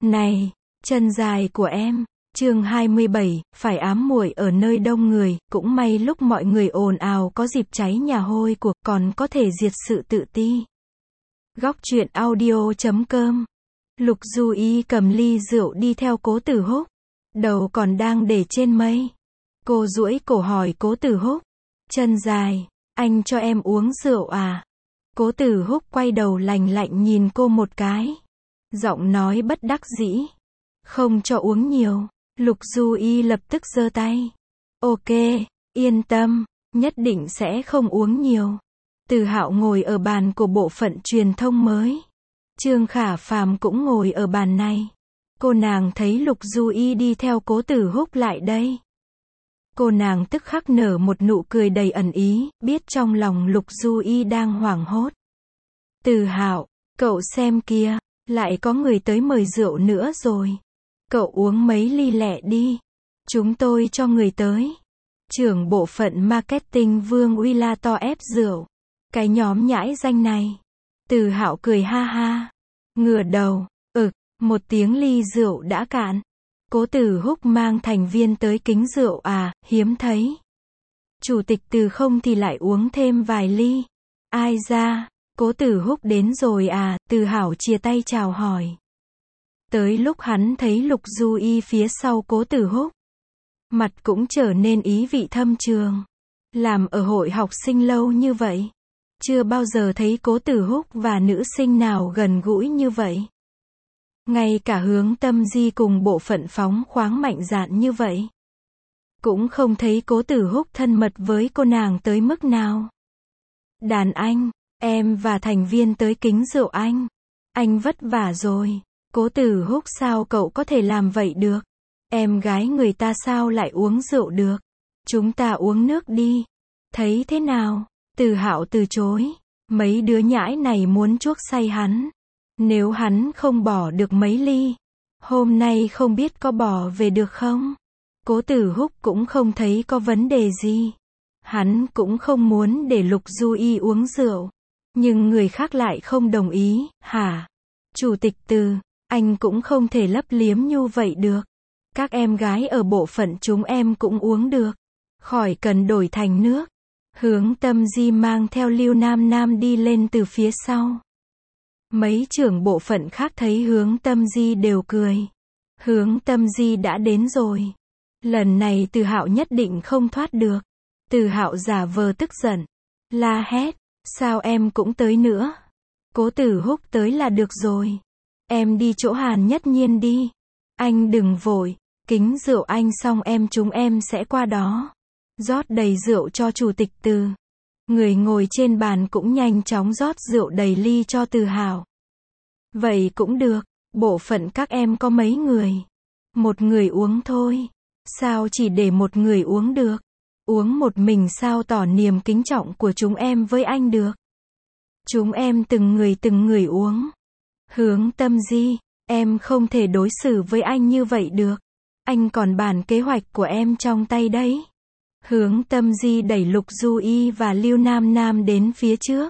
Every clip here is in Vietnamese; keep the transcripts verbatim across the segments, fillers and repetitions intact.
Này, chân dài của em. Chương hai mươi bảy, phải ám muội ở nơi đông người, cũng may lúc mọi người ồn ào có dịp cháy nhà hôi của, còn có thể diệt sự tự ti. Góc truyện audio chấm com. Lục Du Y cầm ly rượu đi theo Cố Tử Húc. Đầu còn đang để trên mây. Cô duỗi cổ hỏi Cố Tử Húc. Chân dài, anh cho em uống rượu à? Cố Tử Húc quay đầu lạnh lạnh nhìn cô một cái. Giọng nói bất đắc dĩ. Không cho uống nhiều. Lục Du Y lập tức giơ tay. Ok, yên tâm, nhất định sẽ không uống nhiều. Từ Hạo ngồi ở bàn của bộ phận truyền thông mới. Trương Khả Phàm cũng ngồi ở bàn này. Cô nàng thấy Lục Du Y đi theo Cố Tử Húc lại đây. Cô nàng tức khắc nở một nụ cười đầy ẩn ý, biết trong lòng Lục Du Y đang hoảng hốt. Từ Hạo, cậu xem kia, lại có người tới mời rượu nữa rồi. Cậu uống mấy ly lẹ đi. Chúng tôi cho người tới. Trưởng bộ phận marketing Vương Uy la to ép rượu. Cái nhóm nhãi danh này. Từ Hạo cười ha ha. Ngửa đầu, ực, một tiếng ly rượu đã cạn. Cố Tử Húc mang thành viên tới kính rượu à, hiếm thấy. Chủ tịch Từ không thì lại uống thêm vài ly. Ai ra, Cố Tử Húc đến rồi à, Từ Hạo chia tay chào hỏi. Tới lúc hắn thấy Lục Du Y phía sau Cố Tử Húc, mặt cũng trở nên ý vị thâm trường. Làm ở hội học sinh lâu như vậy, chưa bao giờ thấy Cố Tử Húc và nữ sinh nào gần gũi như vậy. Ngay cả Hướng Tâm Di cùng bộ phận phóng khoáng mạnh dạn như vậy, cũng không thấy Cố Tử Húc thân mật với cô nàng tới mức nào. Đàn anh, em và thành viên tới kính rượu anh. Anh vất vả rồi. Cố Tử Húc sao cậu có thể làm vậy được? Em gái người ta sao lại uống rượu được? Chúng ta uống nước đi. Thấy thế nào? Từ Hạo từ chối. Mấy đứa nhãi này muốn chuốc say hắn. Nếu hắn không bỏ được mấy ly, hôm nay không biết có bỏ về được không? Cố Tử Húc cũng không thấy có vấn đề gì. Hắn cũng không muốn để Lục Du Y uống rượu. Nhưng người khác lại không đồng ý, hả? Chủ tịch Từ, anh cũng không thể lấp liếm như vậy được. Các em gái ở bộ phận chúng em cũng uống được. Khỏi cần đổi thành nước. Hướng Tâm Di mang theo Lưu Nam Nam đi lên từ phía sau. Mấy trưởng bộ phận khác thấy Hướng Tâm Di đều cười. Hướng Tâm Di đã đến rồi. Lần này Từ Hạo nhất định không thoát được. Từ Hạo giả vờ tức giận. La hét, sao em cũng tới nữa? Cố Tử Húc tới là được rồi. Em đi chỗ Hàn Nhất Nhiên đi. Anh đừng vội, kính rượu anh xong em chúng em sẽ qua đó. Rót đầy rượu cho chủ tịch Từ. Người ngồi trên bàn cũng nhanh chóng rót rượu đầy ly cho Từ Hạo. Vậy cũng được, bộ phận các em có mấy người? Một người uống thôi. Sao chỉ để một người uống được? Uống một mình sao tỏ niềm kính trọng của chúng em với anh được? Chúng em từng người từng người uống. Hướng Tâm Di, em không thể đối xử với anh như vậy được. Anh còn bàn kế hoạch của em trong tay đấy. Hướng Tâm Di đẩy Lục Du Y và Lưu Nam Nam đến phía trước.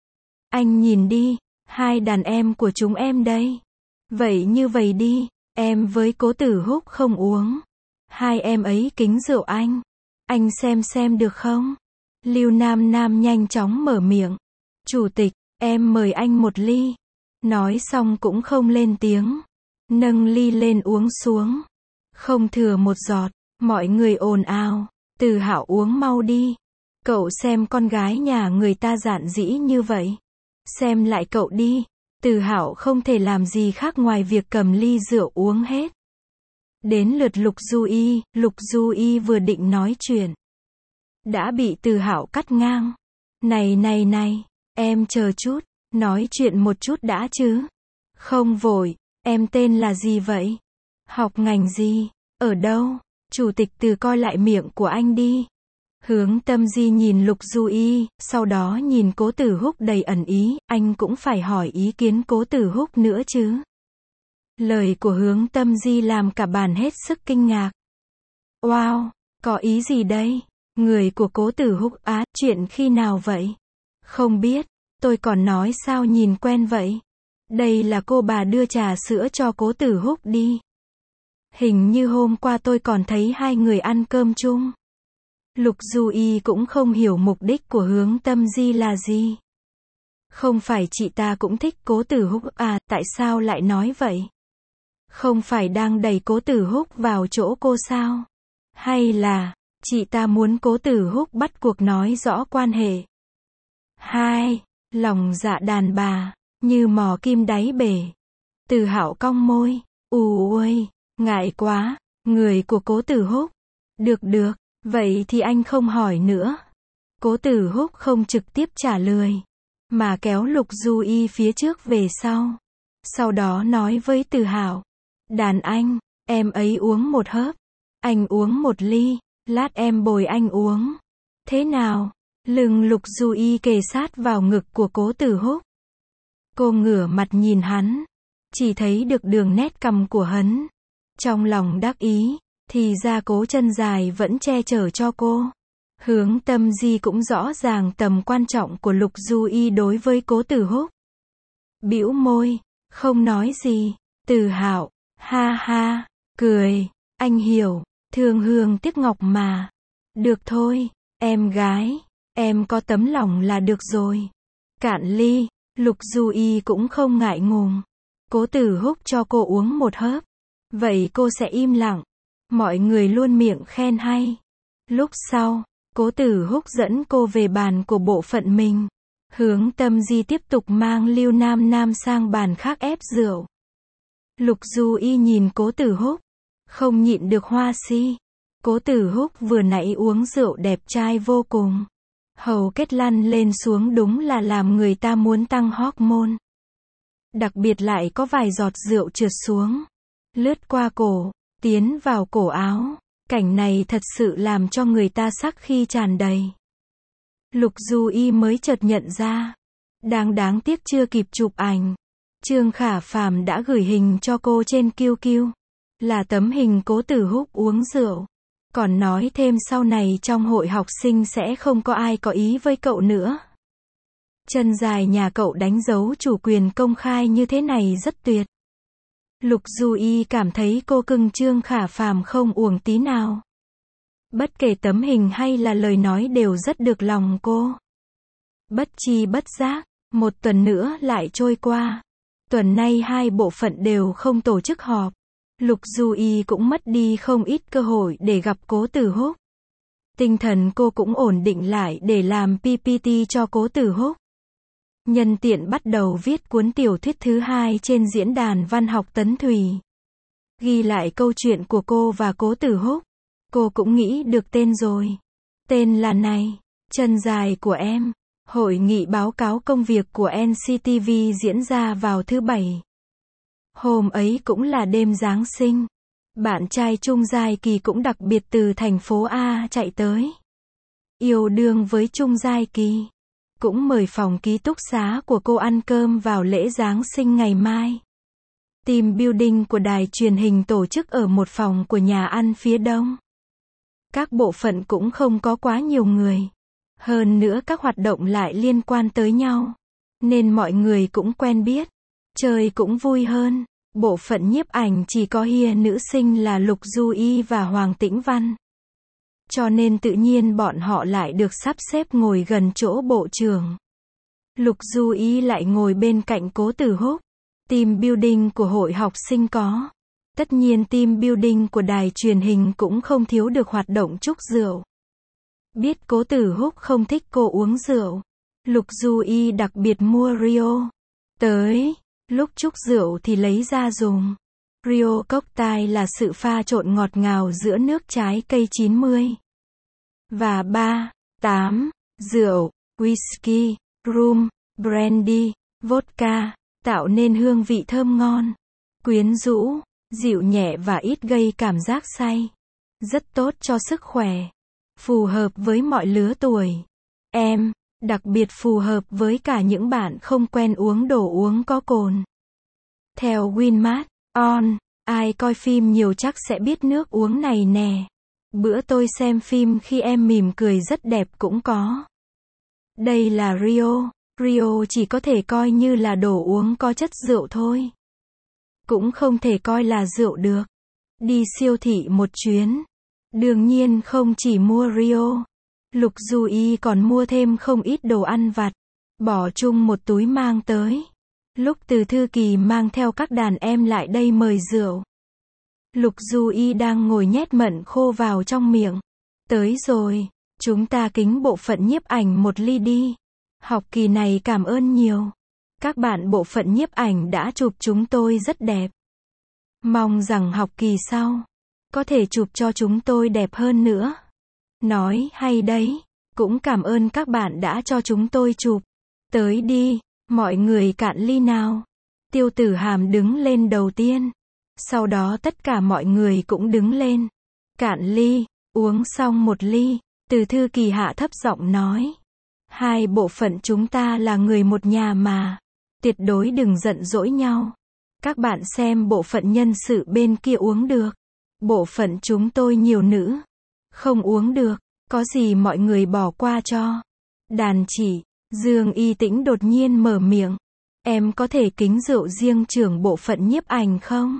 Anh nhìn đi, hai đàn em của chúng em đây. Vậy như vậy đi, em với Cố Tử Húc không uống. Hai em ấy kính rượu anh. Anh xem xem được không? Lưu Nam Nam nhanh chóng mở miệng. Chủ tịch, em mời anh một ly. Nói xong cũng không lên tiếng. Nâng ly lên uống xuống. Không thừa một giọt. Mọi người ồn ào. Từ Hạo uống mau đi. Cậu xem con gái nhà người ta dạn dĩ như vậy. Xem lại cậu đi. Từ Hạo không thể làm gì khác ngoài việc cầm ly rượu uống hết. Đến lượt Lục Du Y. Lục Du Y vừa định nói chuyện, đã bị Từ Hạo cắt ngang. Này này này, em chờ chút. Nói chuyện một chút đã chứ. Không vội, em tên là gì vậy? Học ngành gì? Ở đâu? Chủ tịch Từ coi lại miệng của anh đi. Hướng Tâm Di nhìn Lục Du Y, sau đó nhìn Cố Tử Húc đầy ẩn ý, anh cũng phải hỏi ý kiến Cố Tử Húc nữa chứ. Lời của Hướng Tâm Di làm cả bàn hết sức kinh ngạc. Wow, có ý gì đây? Người của Cố Tử Húc á, chuyện khi nào vậy? Không biết. Tôi còn nói sao nhìn quen vậy? Đây là cô bà đưa trà sữa cho Cố Tử Húc đi. Hình như hôm qua tôi còn thấy hai người ăn cơm chung. Lục Du Y cũng không hiểu mục đích của Hướng Tâm Di là gì. Không phải chị ta cũng thích Cố Tử Húc à, tại sao lại nói vậy? Không phải đang đẩy Cố Tử Húc vào chỗ cô sao? Hay là, chị ta muốn Cố Tử Húc bắt cuộc nói rõ quan hệ? Hai, lòng dạ đàn bà, như mò kim đáy bể. Từ Hạo cong môi, ù ôi, ngại quá, người của Cố Tử Húc. Được được, vậy thì anh không hỏi nữa. Cố Tử Húc không trực tiếp trả lời, mà kéo Lục Du Y phía trước về sau. Sau đó nói với Từ Hạo, đàn anh, em ấy uống một hớp, anh uống một ly, lát em bồi anh uống. Thế nào? Lưng Lục Du Y kề sát vào ngực của Cố Tử Húc. Cô ngửa mặt nhìn hắn, chỉ thấy được đường nét cằm của hắn. Trong lòng đắc ý, thì ra Cố Chân Dài vẫn che chở cho cô. Hướng Tâm Di cũng rõ ràng tầm quan trọng của Lục Du Y đối với Cố Tử Húc. Bĩu môi, không nói gì. Từ Hạo, ha ha, cười, anh hiểu, thương hương tiếc ngọc mà. Được thôi, em gái, em có tấm lòng là được rồi. Cạn ly, Lục Du Y cũng không ngại ngùng. Cố Tử Húc cho cô uống một hớp. Vậy cô sẽ im lặng. Mọi người luôn miệng khen hay. Lúc sau, Cố Tử Húc dẫn cô về bàn của bộ phận mình. Hướng Tâm Di tiếp tục mang Lưu Nam Nam sang bàn khác ép rượu. Lục Du Y nhìn Cố Tử Húc, không nhịn được hoa si. Cố Tử Húc vừa nãy uống rượu đẹp trai vô cùng. Hầu kết lăn lên xuống đúng là làm người ta muốn tăng hormone. Đặc biệt lại có vài giọt rượu trượt xuống, lướt qua cổ, tiến vào cổ áo. Cảnh này thật sự làm cho người ta sắc khi tràn đầy. Lục Du Y mới chợt nhận ra, đang đáng tiếc chưa kịp chụp ảnh. Trương Khả Phàm đã gửi hình cho cô trên Q Q. Là tấm hình Cố Tử Húc uống rượu. Còn nói thêm sau này trong hội học sinh sẽ không có ai có ý với cậu nữa. Chân Dài nhà cậu đánh dấu chủ quyền công khai như thế này rất tuyệt. Lục Du Y cảm thấy cô cưng Trương Khả Phàm không uổng tí nào. Bất kể tấm hình hay là lời nói đều rất được lòng cô. Bất chi bất giác, một tuần nữa lại trôi qua. Tuần nay hai bộ phận đều không tổ chức họp. Lục Du Y cũng mất đi không ít cơ hội để gặp Cố Tử Húc. Tinh thần cô cũng ổn định lại để làm pê pê tê cho Cố Tử Húc. Nhân tiện bắt đầu viết cuốn tiểu thuyết thứ hai trên diễn đàn văn học Tấn Thùy. Ghi lại câu chuyện của cô và Cố Tử Húc. Cô cũng nghĩ được tên rồi. Tên là này, Chân Dài của em. Hội nghị báo cáo công việc của en xê tê vê diễn ra vào thứ Bảy. Hôm ấy cũng là đêm Giáng sinh. Bạn trai Trung Giai Kỳ cũng đặc biệt từ thành phố A chạy tới. Yêu đương với Trung Giai Kỳ. Cũng mời phòng ký túc xá của cô ăn cơm vào lễ Giáng sinh ngày mai. Team building của đài truyền hình tổ chức ở một phòng của nhà ăn phía đông. Các bộ phận cũng không có quá nhiều người. Hơn nữa các hoạt động lại liên quan tới nhau. Nên mọi người cũng quen biết. Chơi cũng vui hơn. Bộ phận nhiếp ảnh chỉ có hia nữ sinh là Lục Du Y và Hoàng Tĩnh Văn. Cho nên tự nhiên bọn họ lại được sắp xếp ngồi gần chỗ bộ trưởng. Lục Du Y lại ngồi bên cạnh Cố Tử Húc. Team building của hội học sinh có. Tất nhiên team building của đài truyền hình cũng không thiếu được hoạt động chúc rượu. Biết Cố Tử Húc không thích cô uống rượu. Lục Du Y đặc biệt mua Rio. Tới, lúc chúc rượu thì lấy ra dùng. Rio Cocktail là sự pha trộn ngọt ngào giữa nước trái cây chín mươi. Và ba, tám, rượu, whisky, rum, brandy, vodka, tạo nên hương vị thơm ngon, quyến rũ, dịu nhẹ và ít gây cảm giác say. Rất tốt cho sức khỏe. Phù hợp với mọi lứa tuổi. Em, đặc biệt phù hợp với cả những bạn không quen uống đồ uống có cồn. Theo Winmart, On, ai coi phim nhiều chắc sẽ biết nước uống này nè. Bữa tôi xem phim khi em mỉm cười rất đẹp cũng có. Đây là Rio, Rio chỉ có thể coi như là đồ uống có chất rượu thôi. Cũng không thể coi là rượu được. Đi siêu thị một chuyến. Đương nhiên không chỉ mua Rio. Lục Du Y còn mua thêm không ít đồ ăn vặt. Bỏ chung một túi mang tới. Lúc Từ Thư Kỳ mang theo các đàn em lại đây mời rượu. Lục Du Y đang ngồi nhét mận khô vào trong miệng. Tới rồi, chúng ta kính bộ phận nhiếp ảnh một ly đi. Học kỳ này cảm ơn nhiều. Các bạn bộ phận nhiếp ảnh đã chụp chúng tôi rất đẹp. Mong rằng học kỳ sau, có thể chụp cho chúng tôi đẹp hơn nữa. Nói hay đấy, cũng cảm ơn các bạn đã cho chúng tôi chụp. Tới đi, mọi người cạn ly nào. Tiêu Tử Hàm đứng lên đầu tiên. Sau đó tất cả mọi người cũng đứng lên. Cạn ly, uống xong một ly, Từ Thư Kỳ hạ thấp giọng nói. Hai bộ phận chúng ta là người một nhà mà. Tuyệt đối đừng giận dỗi nhau. Các bạn xem bộ phận nhân sự bên kia uống được. Bộ phận chúng tôi nhiều nữ. Không uống được. Có gì mọi người bỏ qua cho. Đàn chỉ, Dương Y Tĩnh đột nhiên mở miệng. Em có thể kính rượu riêng trưởng bộ phận nhiếp ảnh không?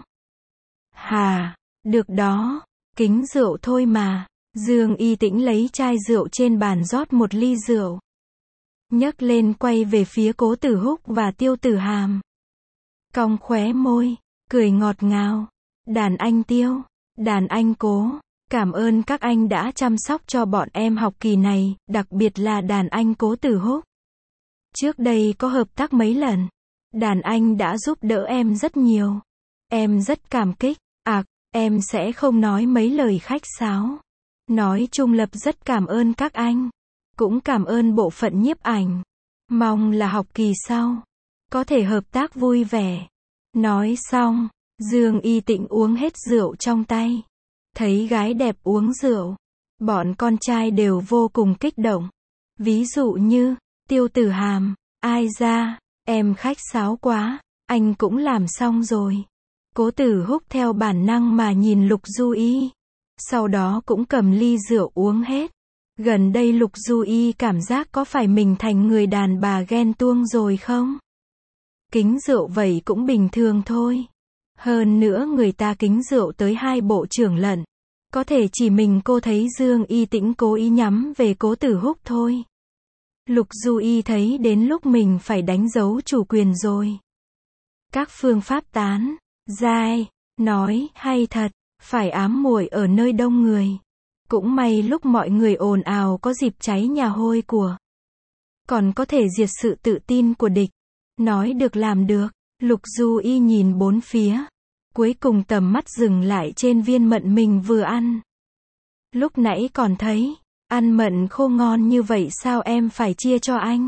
Hà, được đó. Kính rượu thôi mà. Dương Y Tĩnh lấy chai rượu trên bàn rót một ly rượu. Nhấc lên quay về phía Cố Tử Húc và Tiêu Tử Hàm. Cong khóe môi, cười ngọt ngào. Đàn anh Tiêu, đàn anh Cố, cảm ơn các anh đã chăm sóc cho bọn em học kỳ này, đặc biệt là đàn anh Cố Tử Húc. Trước đây có hợp tác mấy lần. Đàn anh đã giúp đỡ em rất nhiều. Em rất cảm kích. À, em sẽ không nói mấy lời khách sáo. Nói chung Lập rất cảm ơn các anh. Cũng cảm ơn bộ phận nhiếp ảnh. Mong là học kỳ sau có thể hợp tác vui vẻ. Nói xong, Dương Y Tĩnh uống hết rượu trong tay. Thấy gái đẹp uống rượu, bọn con trai đều vô cùng kích động. Ví dụ như, Tiêu Tử Hàm, ai ra, em khách sáo quá, anh cũng làm xong rồi. Cố Tử Húc theo bản năng mà nhìn Lục Du Y. Sau đó cũng cầm ly rượu uống hết. Gần đây Lục Du Y cảm giác có phải mình thành người đàn bà ghen tuông rồi không? Kính rượu vậy cũng bình thường thôi. Hơn nữa người ta kính rượu tới hai bộ trưởng lận. Có thể chỉ mình cô thấy Dương Y Tĩnh cố ý nhắm về Cố Tử Húc thôi. Lục Du Y thấy đến lúc mình phải đánh dấu chủ quyền rồi. Các phương pháp tán, dai, nói, hay thật, phải ám muội ở nơi đông người. Cũng may lúc mọi người ồn ào có dịp cháy nhà hôi của. Còn có thể diệt sự tự tin của địch. Nói được làm được. Lục Du Y nhìn bốn phía. Cuối cùng tầm mắt dừng lại trên viên mận mình vừa ăn. Lúc nãy còn thấy, ăn mận khô ngon như vậy sao em phải chia cho anh?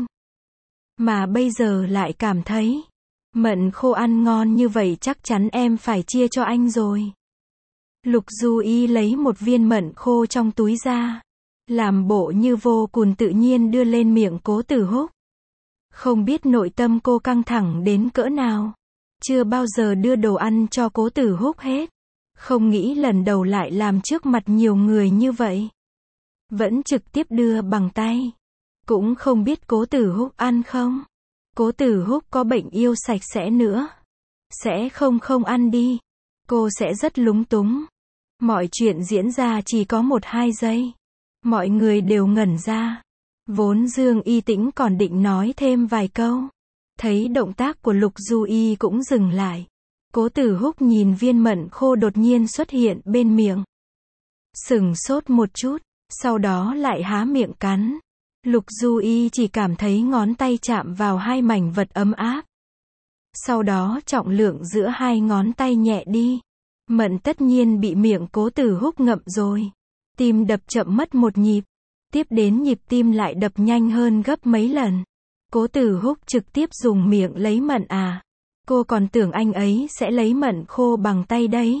Mà bây giờ lại cảm thấy, mận khô ăn ngon như vậy chắc chắn em phải chia cho anh rồi. Lục Du Y lấy một viên mận khô trong túi ra. Làm bộ như vô cùng tự nhiên đưa lên miệng Cố Tử Húc. Không biết nội tâm cô căng thẳng đến cỡ nào. Chưa bao giờ đưa đồ ăn cho Cố Tử Húc hết. Không nghĩ lần đầu lại làm trước mặt nhiều người như vậy. Vẫn trực tiếp đưa bằng tay. Cũng không biết Cố Tử Húc ăn không. Cố Tử Húc có bệnh yêu sạch sẽ nữa. Sẽ không không ăn đi. Cô sẽ rất lúng túng. Mọi chuyện diễn ra chỉ có một hai giây. Mọi người đều ngẩn ra. Vốn Dương Y Tĩnh còn định nói thêm vài câu. Thấy động tác của Lục Du Y cũng dừng lại. Cố Tử Húc nhìn viên mận khô đột nhiên xuất hiện bên miệng. Sửng sốt một chút, sau đó lại há miệng cắn. Lục Du Y chỉ cảm thấy ngón tay chạm vào hai mảnh vật ấm áp. Sau đó trọng lượng giữa hai ngón tay nhẹ đi. Mận tất nhiên bị miệng Cố Tử Húc ngậm rồi. Tim đập chậm mất một nhịp. Tiếp đến nhịp tim lại đập nhanh hơn gấp mấy lần. Cố Tử Húc trực tiếp dùng miệng lấy mận à. Cô còn tưởng anh ấy sẽ lấy mận khô bằng tay đấy.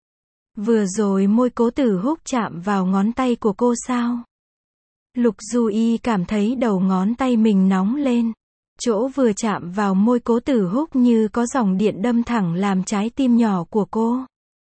Vừa rồi môi Cố Tử Húc chạm vào ngón tay của cô sao? Lục Du Y cảm thấy đầu ngón tay mình nóng lên. Chỗ vừa chạm vào môi Cố Tử Húc như có dòng điện đâm thẳng làm trái tim nhỏ của cô.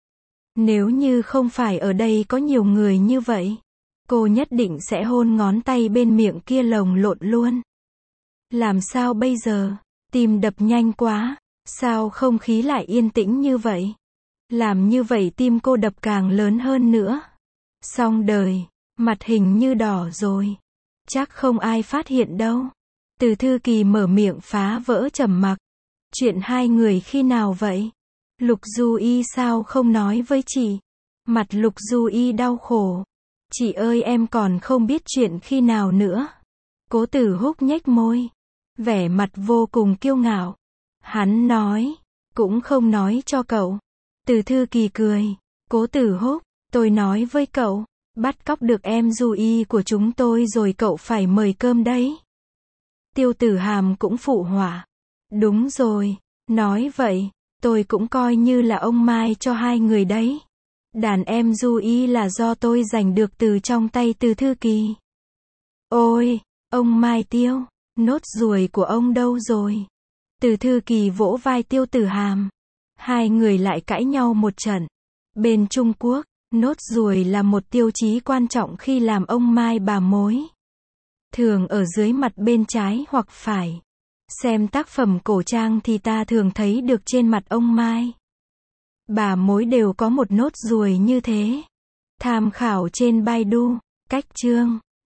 Nếu như không phải ở đây có nhiều người như vậy, cô nhất định sẽ hôn ngón tay bên miệng kia lồng lộn luôn. Làm sao bây giờ? Tim đập nhanh quá. Sao không khí lại yên tĩnh như vậy? Làm như vậy tim cô đập càng lớn hơn nữa. Xong đời. Mặt hình như đỏ rồi. Chắc không ai phát hiện đâu. Từ Thư Kỳ mở miệng phá vỡ trầm mặc. Chuyện hai người khi nào vậy? Lục Du Y sao không nói với chị? Mặt Lục Du Y đau khổ. Chị ơi em còn không biết chuyện khi nào nữa. Cố Tử Húc nhếch môi. Vẻ mặt vô cùng kiêu ngạo. Hắn nói. Cũng không nói cho cậu. Từ Thư Kỳ cười. Cố Tử Húc, tôi nói với cậu. Bắt cóc được em Du Y của chúng tôi rồi cậu phải mời cơm đấy. Tiêu Tử Hàm cũng phụ họa. Đúng rồi. Nói vậy. Tôi cũng coi như là ông Mai cho hai người đấy. Đàn em Du Y là do tôi giành được từ trong tay Từ Thư Kỳ. Ôi, ông Mai Tiêu, nốt ruồi của ông đâu rồi? Từ Thư Kỳ vỗ vai Tiêu Tử Hàm. Hai người lại cãi nhau một trận. Bên Trung Quốc, nốt ruồi là một tiêu chí quan trọng khi làm ông Mai bà mối. Thường ở dưới mặt bên trái hoặc phải. Xem tác phẩm cổ trang thì ta thường thấy được trên mặt ông Mai. Bà mối đều có một nốt ruồi như thế. Tham khảo trên Baidu, cách chương.